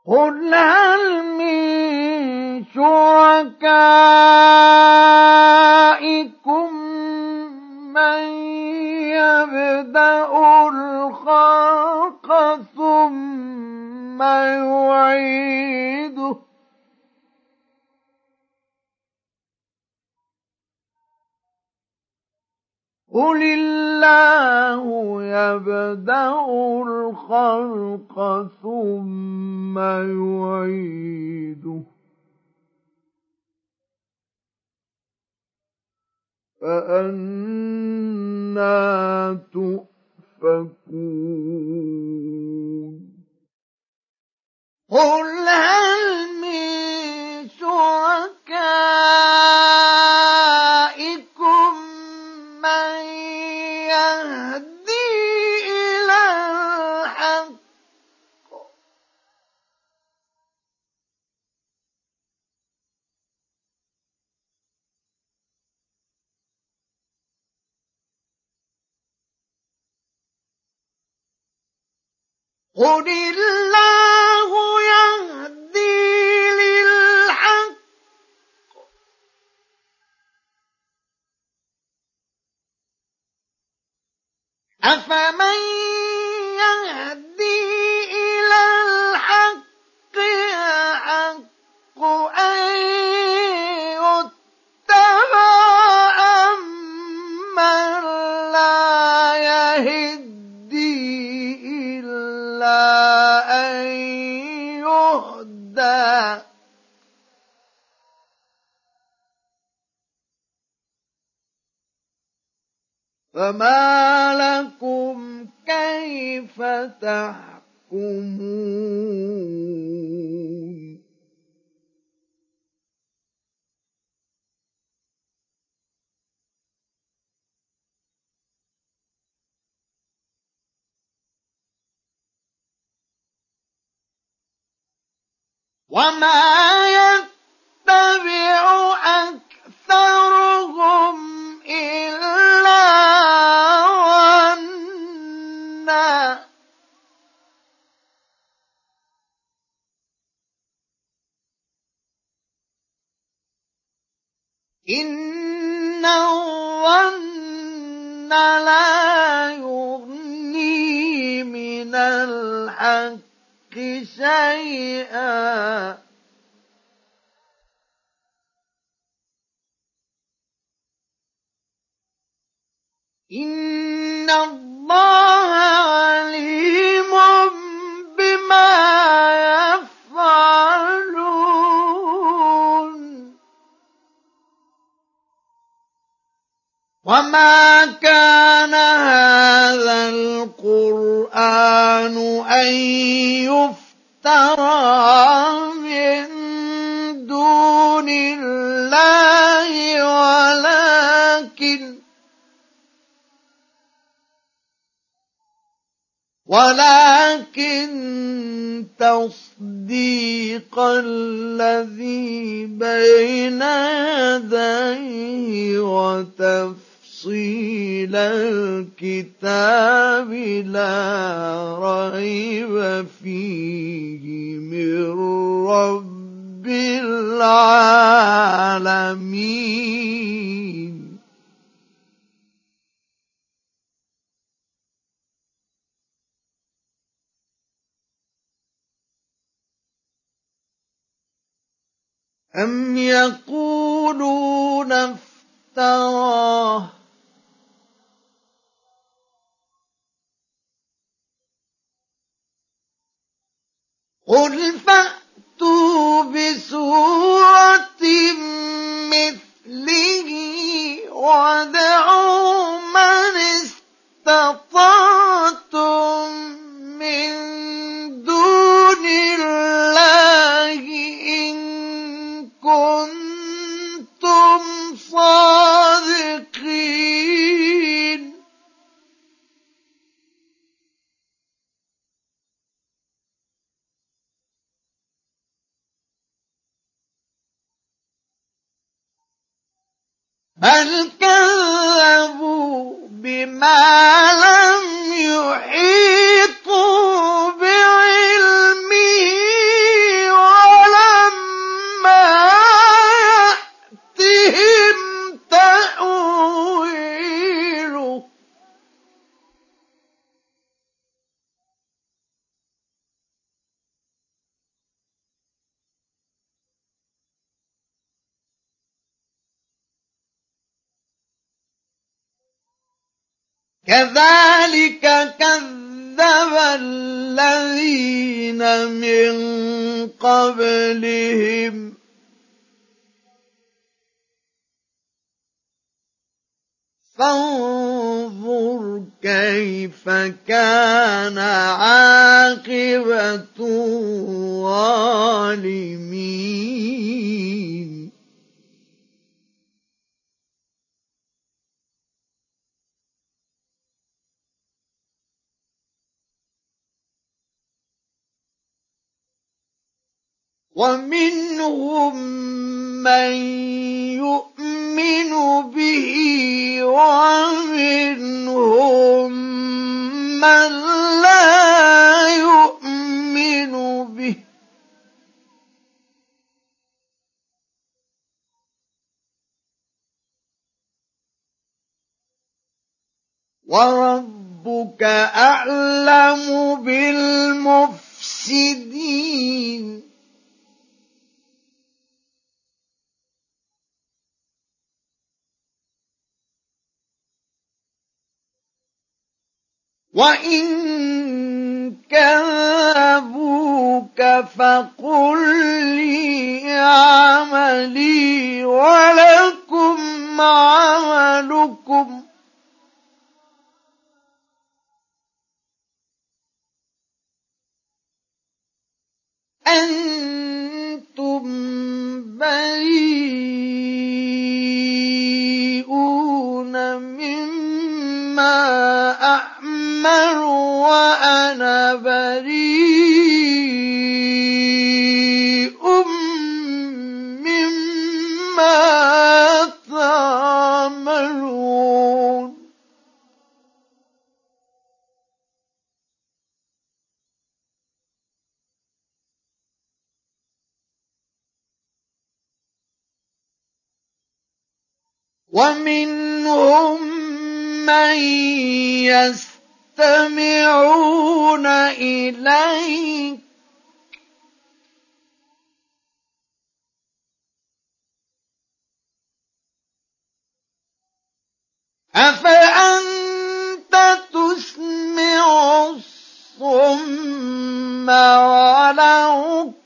قل هل من شركائكم من يبدأ الخلق ثم يعيده قل الله يبدأ الخلق ثم يعيده فأنى تؤفكون قل هل من شركائكم من يهدي إلى الحق قل الله يهدي للحق أفمن يهدي إلى الحق أحق أن يتبع أمن لا يهدي إلا أن يهدى فما لكم كيف تحكمون وما يتبع أكثرهم إلا ظنا إن الظن لا يغني من الحق شيئا إن الله عليم بما يفعلون وما كان هذا القرآن أن يفترى من دون الله ولكن تصديق الذي بين يديه وتفصيل الكتاب لا ريب فيه من رب العالمين أم يقولون افتراه قل فأتوا بسورة مثله وادعوا من استطعتم من دون الله إن كنتم صادقين بل كذبوا بما لم يحيطوا بعلمه كذلك كذب الذين من قبلهم فانظر كيف كان عاقبة الظالمين ومنهم من يؤمن به ومنهم من لا يؤمن به وربك أعلم بالمفسدين وإن كذبوك فقل لي عملي ولكم عملكم أنتم بريئون مما أعمل وأنا بريء مما تعملون ومنهم من يستمعون إليك أفأنت تسمع الصم ولو